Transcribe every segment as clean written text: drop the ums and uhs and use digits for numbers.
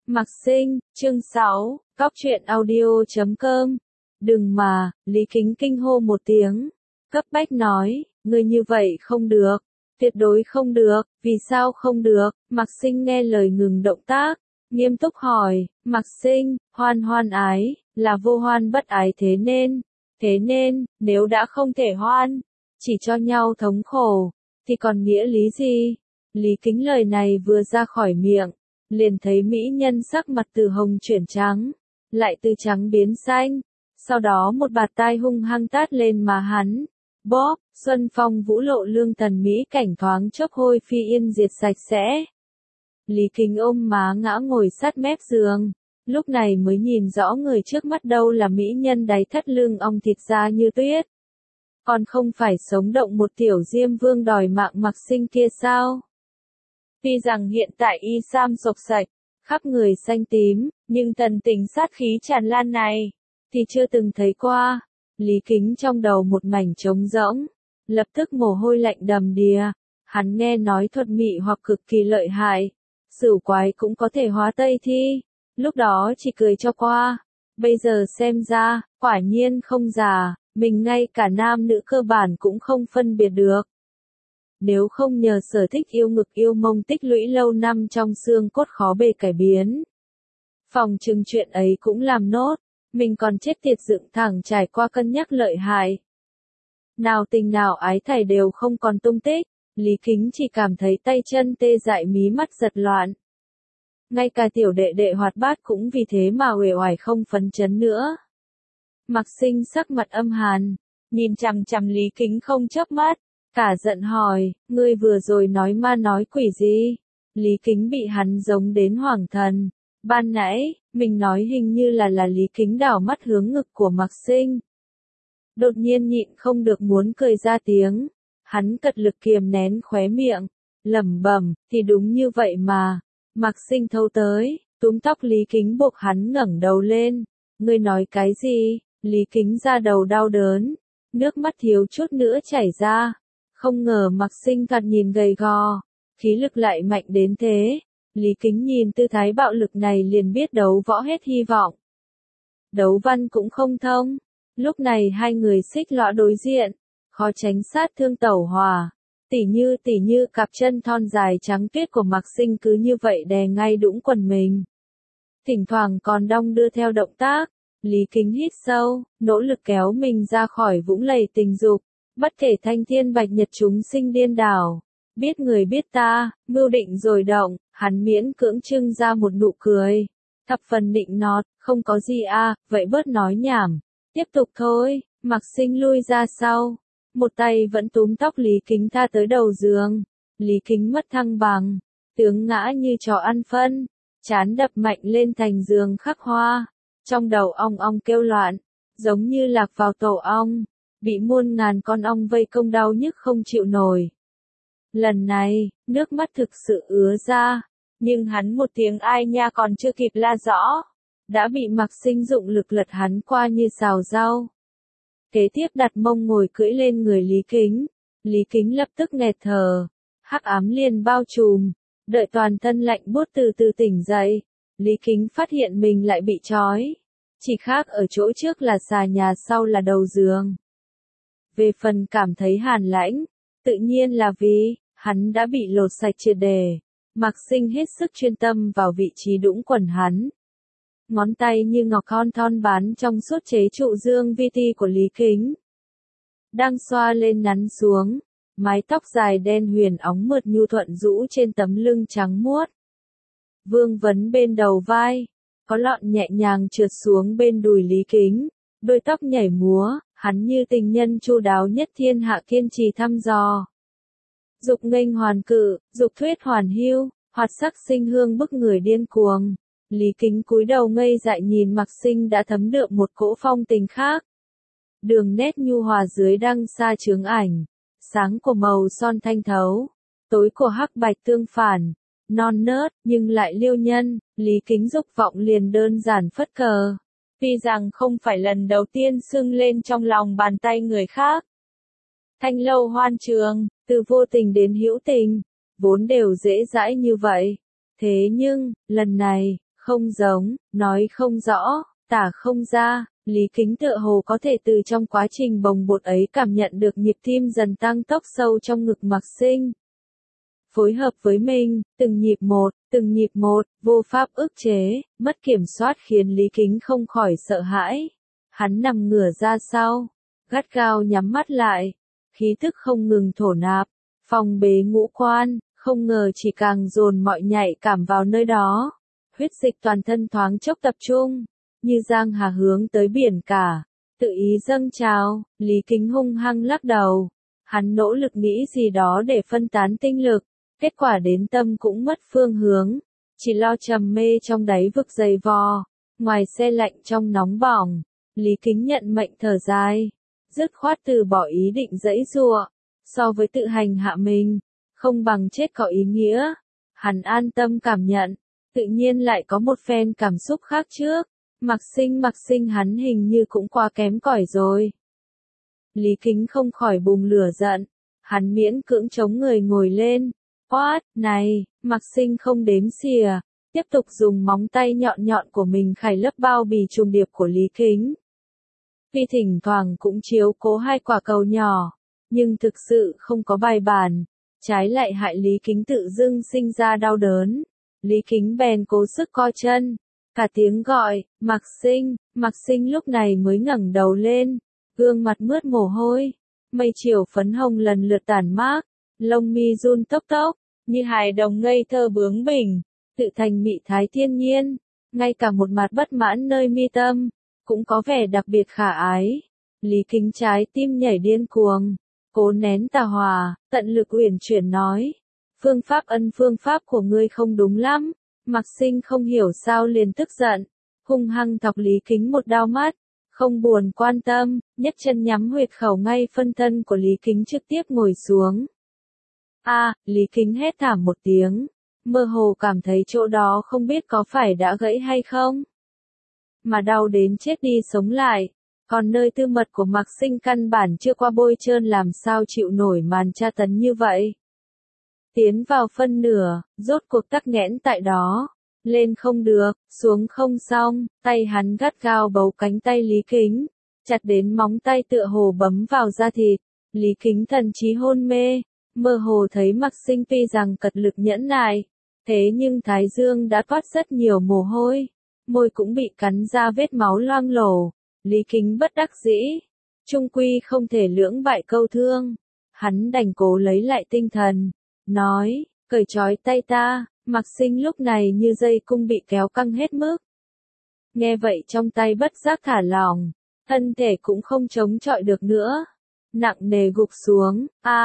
Mạc Sinh, chương 6, Cóc truyện audio.com. Đừng mà, Lý Kính kinh hô một tiếng. Cấp bách nói, ngươi như vậy không được. Tuyệt đối không được, vì sao không được? Mạc Sinh nghe lời ngừng động tác, nghiêm túc hỏi, Mạc Sinh, hoan hoan ái, là vô hoan bất ái thế nên, nếu đã không thể hoan, chỉ cho nhau thống khổ, thì còn nghĩa lý gì? Lý Kính lời này vừa ra khỏi miệng, liền thấy mỹ nhân sắc mặt từ hồng chuyển trắng, lại từ trắng biến xanh, sau đó một bạt tai hung hăng tát lên má hắn. Bóp, xuân phong vũ lộ lương thần mỹ cảnh thoáng chốc hôi phi yên diệt sạch sẽ. Lý Kính ôm má ngã ngồi sát mép giường, lúc này mới nhìn rõ người trước mắt đâu là mỹ nhân đáy thắt lưng ong thịt da như tuyết. Còn không phải sống động một tiểu diêm vương đòi mạng Mạc Sinh kia sao? Tuy rằng hiện tại y sam sộc sạch, khắp người xanh tím, nhưng thần tình sát khí tràn lan này, thì chưa từng thấy qua. Lý Kính trong đầu một mảnh trống rỗng, lập tức mồ hôi lạnh đầm đìa. Hắn nghe nói thuật mị hoặc cực kỳ lợi hại, sửu quái cũng có thể hóa tây thi, lúc đó chỉ cười cho qua. Bây giờ xem ra, quả nhiên không già, mình ngay cả nam nữ cơ bản cũng không phân biệt được. Nếu không nhờ sở thích yêu ngực yêu mông tích lũy lâu năm trong xương cốt khó bề cải biến, phòng chừng chuyện ấy cũng làm nốt, mình còn chết tiệt dựng thẳng trải qua cân nhắc lợi hại. Nào tình nào ái thảy đều không còn tung tích, Lý Kính chỉ cảm thấy tay chân tê dại mí mắt giật loạn. Ngay cả tiểu đệ đệ hoạt bát cũng vì thế mà uể oải không phấn chấn nữa. Mạc Sinh sắc mặt âm hàn, nhìn chằm chằm Lý Kính không chớp mắt, cả giận hỏi, ngươi vừa rồi nói ma nói quỷ gì? Lý Kính bị hắn giống đến hoảng thần. Ban nãy, mình nói hình như là Lý Kính đảo mắt hướng ngực của Mạc Sinh. Đột nhiên nhịn không được muốn cười ra tiếng. Hắn cật lực kiềm nén khóe miệng, lẩm bẩm, thì đúng như vậy mà. Mạc Sinh thâu tới, túm tóc Lý Kính buộc hắn ngẩng đầu lên. Ngươi nói cái gì? Lý Kính ra đầu đau đớn, nước mắt thiếu chút nữa chảy ra. Không ngờ Mạc Sinh thoạt nhìn gầy gò, khí lực lại mạnh đến thế. Lý Kính nhìn tư thái bạo lực này liền biết đấu võ hết hy vọng. Đấu văn cũng không thông. Lúc này hai người xích lõa đối diện, khó tránh sát thương tẩu hòa. Tỉ như cặp chân thon dài trắng tuyết của Mạc Sinh cứ như vậy đè ngay đũng quần mình. Thỉnh thoảng còn đong đưa theo động tác. Lý Kính hít sâu, nỗ lực kéo mình ra khỏi vũng lầy tình dục. Bất kể thanh thiên bạch nhật chúng sinh điên đảo. Biết người biết ta, mưu định rồi động, hắn miễn cưỡng trưng ra một nụ cười. Thập phần nịnh nọt, không có gì à, vậy bớt nói nhảm. Tiếp tục thôi, Mạc Sinh lui ra sau. Một tay vẫn túm tóc Lý Kính tha tới đầu giường. Lý Kính mất thăng bằng, tướng ngã như chó ăn phân, trán đập mạnh lên thành giường khắc hoa. Trong đầu ong ong kêu loạn, giống như lạc vào tổ ong, bị muôn ngàn con ong vây công đau nhức không chịu nổi. Lần này, nước mắt thực sự ứa ra, nhưng hắn một tiếng ai nha còn chưa kịp la rõ, đã bị Mạc Sinh dụng lực lật hắn qua như xào rau. Kế tiếp đặt mông ngồi cưỡi lên người Lý Kính, Lý Kính lập tức nghẹt thở, hắc ám liền bao trùm, đợi toàn thân lạnh buốt từ từ tỉnh dậy, Lý Kính phát hiện mình lại bị trói, chỉ khác ở chỗ trước là xà nhà sau là đầu giường. Về phần cảm thấy hàn lãnh, tự nhiên là vì hắn đã bị lột sạch triệt đề. Mạc Sinh hết sức chuyên tâm vào vị trí đũng quần hắn. Ngón tay như ngọc thon thon bán trong suốt chế trụ dương vi ti của Lý Kính. Đang xoa lên nắn xuống, mái tóc dài đen huyền óng mượt nhu thuận rũ trên tấm lưng trắng muốt. Vương vấn bên đầu vai, có lọn nhẹ nhàng trượt xuống bên đùi Lý Kính, đôi tóc nhảy múa, hắn như tình nhân chu đáo nhất thiên hạ kiên trì thăm dò. Dục nghênh hoàn cự, dục thuyết hoàn hưu, hoạt sắc sinh hương bức người điên cuồng. Lý Kính cúi đầu ngây dại nhìn Mạc Sinh đã thấm đượm một cỗ phong tình khác. Đường nét nhu hòa dưới đăng xa chướng ảnh, sáng của màu son thanh thấu, tối của hắc bạch tương phản, non nớt nhưng lại liêu nhân. Lý Kính dục vọng liền đơn giản phất cờ. Tuy rằng không phải lần đầu tiên sưng lên trong lòng bàn tay người khác. Thanh lâu hoan trường, từ vô tình đến hữu tình, vốn đều dễ dãi như vậy. Thế nhưng, lần này, không giống, nói không rõ, tả không ra. Lý Kính tựa hồ có thể từ trong quá trình bồng bột ấy cảm nhận được nhịp tim dần tăng tốc sâu trong ngực Mạc Sinh. Phối hợp với mình, từng nhịp một, vô pháp ức chế, mất kiểm soát khiến Lý Kính không khỏi sợ hãi. Hắn nằm ngửa ra sau, gắt gao nhắm mắt lại, khí tức không ngừng thổ nạp, phong bế ngũ quan, không ngờ chỉ càng dồn mọi nhạy cảm vào nơi đó. Huyết dịch toàn thân thoáng chốc tập trung, như giang hà hướng tới biển cả, tự ý dâng trào. Lý Kính hung hăng lắc đầu, hắn nỗ lực nghĩ gì đó để phân tán tinh lực, kết quả đến tâm cũng mất phương hướng, chỉ lo trầm mê trong đáy vực dày vò, ngoài xe lạnh trong nóng bỏng. Lý Kính nhận mệnh thở dài, dứt khoát từ bỏ ý định giãy giụa, so với tự hành hạ mình, không bằng chết có ý nghĩa. Hắn an tâm cảm nhận, tự nhiên lại có một phen cảm xúc khác trước. Mạc Sinh hắn hình như cũng quá kém cỏi rồi. Lý Kính không khỏi bùng lửa giận, hắn miễn cưỡng chống người ngồi lên. Oát, này, Mạc Sinh không đếm xỉa, tiếp tục dùng móng tay nhọn nhọn của mình khải lấp bao bì trùng điệp của Lý Kính. Tuy thỉnh thoảng cũng chiếu cố hai quả cầu nhỏ, nhưng thực sự không có bài bản, trái lại hại Lý Kính tự dưng sinh ra đau đớn. Lý Kính bèn cố sức co chân, cả tiếng gọi, Mạc Sinh lúc này mới ngẩng đầu lên, gương mặt mướt mồ hôi, mây chiều phấn hồng lần lượt tản mát, lông mi run tốc tốc, như hài đồng ngây thơ bướng bỉnh, tự thành mị thái thiên nhiên, ngay cả một mặt bất mãn nơi mi tâm, cũng có vẻ đặc biệt khả ái. Lý Kính trái tim nhảy điên cuồng, cố nén tà hòa, tận lực uyển chuyển nói, phương pháp của ngươi không đúng lắm. Mạc Sinh không hiểu sao liền tức giận, hung hăng thọc Lý Kính một đao mắt, không buồn quan tâm, nhấc chân nhắm huyệt khẩu ngay phân thân của Lý Kính trực tiếp ngồi xuống. Lý Kính hét thảm một tiếng, mơ hồ cảm thấy chỗ đó không biết có phải đã gãy hay không. Mà đau đến chết đi sống lại, còn nơi tư mật của Mạc Sinh căn bản chưa qua bôi trơn làm sao chịu nổi màn tra tấn như vậy. Tiến vào phân nửa, rốt cuộc tắc nghẽn tại đó, lên không được, xuống không xong, tay hắn gắt gao bấu cánh tay Lý Kính, chặt đến móng tay tựa hồ bấm vào da thịt. Lý Kính thần trí hôn mê, mơ hồ thấy Mạc Sinh tuy rằng cật lực nhẫn nại, thế nhưng thái dương đã toát rất nhiều mồ hôi, môi cũng bị cắn ra vết máu loang lổ. Lý Kính bất đắc dĩ, chung quy không thể lưỡng bại câu thương, hắn đành cố lấy lại tinh thần, nói, cởi trói tay ta. Mạc Sinh lúc này như dây cung bị kéo căng hết mức. Nghe vậy trong tay bất giác thả lỏng, thân thể cũng không chống chọi được nữa, nặng nề gục xuống.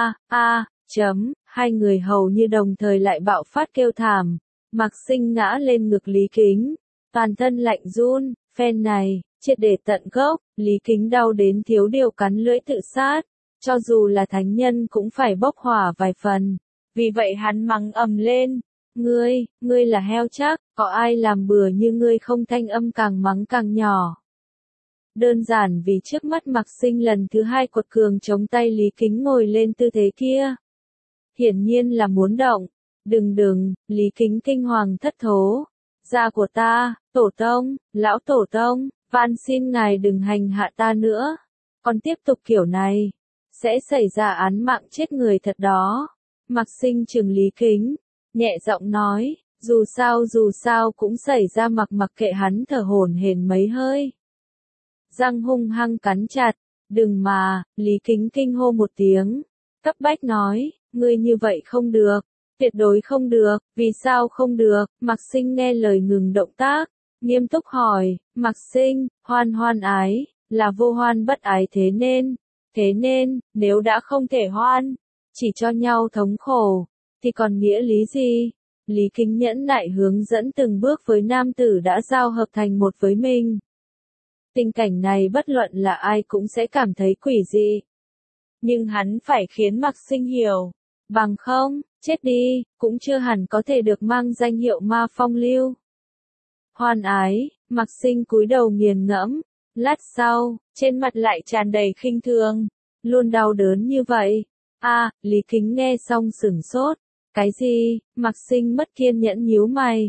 Hai người hầu như đồng thời lại bạo phát kêu thảm. Mạc Sinh ngã lên ngực Lý Kính, toàn thân lạnh run, phen này, triệt để tận gốc. Lý Kính đau đến thiếu điều cắn lưỡi tự sát, cho dù là thánh nhân cũng phải bốc hỏa vài phần. Vì vậy hắn mắng ầm lên, ngươi là heo chắc, có ai làm bừa như ngươi không. Thanh âm càng mắng càng nhỏ. Đơn giản vì trước mắt Mạc Sinh lần thứ hai quật cường chống tay Lý Kính ngồi lên tư thế kia. Hiển nhiên là muốn động. Đừng, Lý Kính kinh hoàng thất thố. Da của ta, tổ tông, lão tổ tông, van xin ngài đừng hành hạ ta nữa. Còn tiếp tục kiểu này, sẽ xảy ra án mạng chết người thật đó. Mạc Sinh trừng Lý Kính, nhẹ giọng nói, dù sao cũng xảy ra. Mặc kệ hắn thở hổn hển mấy hơi, răng hung hăng cắn chặt. Đừng mà, Lý Kính kinh hô một tiếng, cấp bách nói, ngươi như vậy không được, tuyệt đối không được. Vì sao không được? Mạc Sinh nghe lời ngừng động tác, nghiêm túc hỏi, Mạc Sinh, hoan ái, là vô hoan bất ái thế nên, nếu đã không thể hoan, chỉ cho nhau thống khổ, thì còn nghĩa lý gì? Lý Kính nhẫn nại hướng dẫn từng bước với nam tử đã giao hợp thành một với mình. Tình cảnh này bất luận là ai cũng sẽ cảm thấy quỷ dị. Nhưng hắn phải khiến Mạc Sinh hiểu, bằng không, chết đi, cũng chưa hẳn có thể được mang danh hiệu ma phong lưu. Hoan ái, Mạc Sinh cúi đầu nghiền ngẫm, lát sau, trên mặt lại tràn đầy khinh thường, luôn đau đớn như vậy. Lý Kính nghe xong sửng sốt, cái gì? Mạc Sinh mất kiên nhẫn nhíu mày,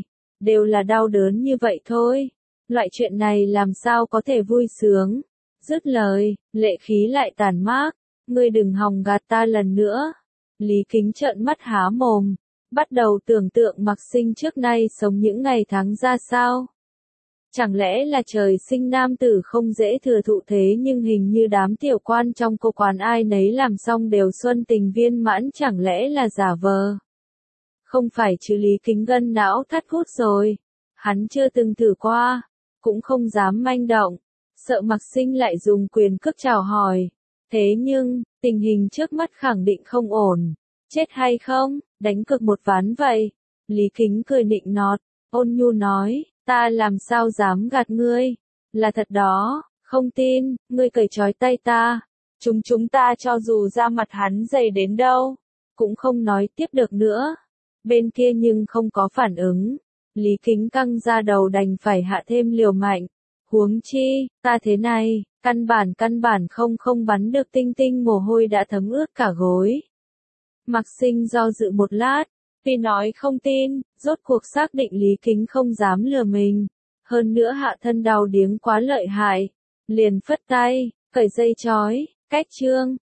đều là đau đớn như vậy thôi. Loại chuyện này làm sao có thể vui sướng. Dứt lời, lệ khí lại tàn mát. Ngươi đừng hòng gạt ta lần nữa. Lý Kính trợn mắt há mồm, bắt đầu tưởng tượng Mạc Sinh trước nay sống những ngày tháng ra sao. Chẳng lẽ là trời sinh nam tử không dễ thừa thụ thế nhưng hình như đám tiểu quan trong cô quán ai nấy làm xong đều xuân tình viên mãn, chẳng lẽ là giả vờ. Không phải chứ, Lý Kính gân não thắt thút rồi. Hắn chưa từng thử qua, cũng không dám manh động, sợ Mạc Sinh lại dùng quyền cước chào hỏi. Thế nhưng, tình hình trước mắt khẳng định không ổn. Chết hay không, đánh cược một ván vậy. Lý Kính cười nịnh nọt, ôn nhu nói, ta làm sao dám gạt ngươi. Là thật đó, không tin, ngươi cởi trói tay ta. Chúng ta cho dù da mặt hắn dày đến đâu, cũng không nói tiếp được nữa. Bên kia nhưng không có phản ứng. Lý Kính căng ra đầu đành phải hạ thêm liều mạnh. Huống chi, ta thế này, căn bản không bắn được, tinh mồ hôi đã thấm ướt cả gối. Mạc Sinh do dự một lát, vì nói không tin, rốt cuộc xác định Lý Kính không dám lừa mình. Hơn nữa hạ thân đau điếng quá lợi hại. Liền phất tay, cởi dây trói, cách trương,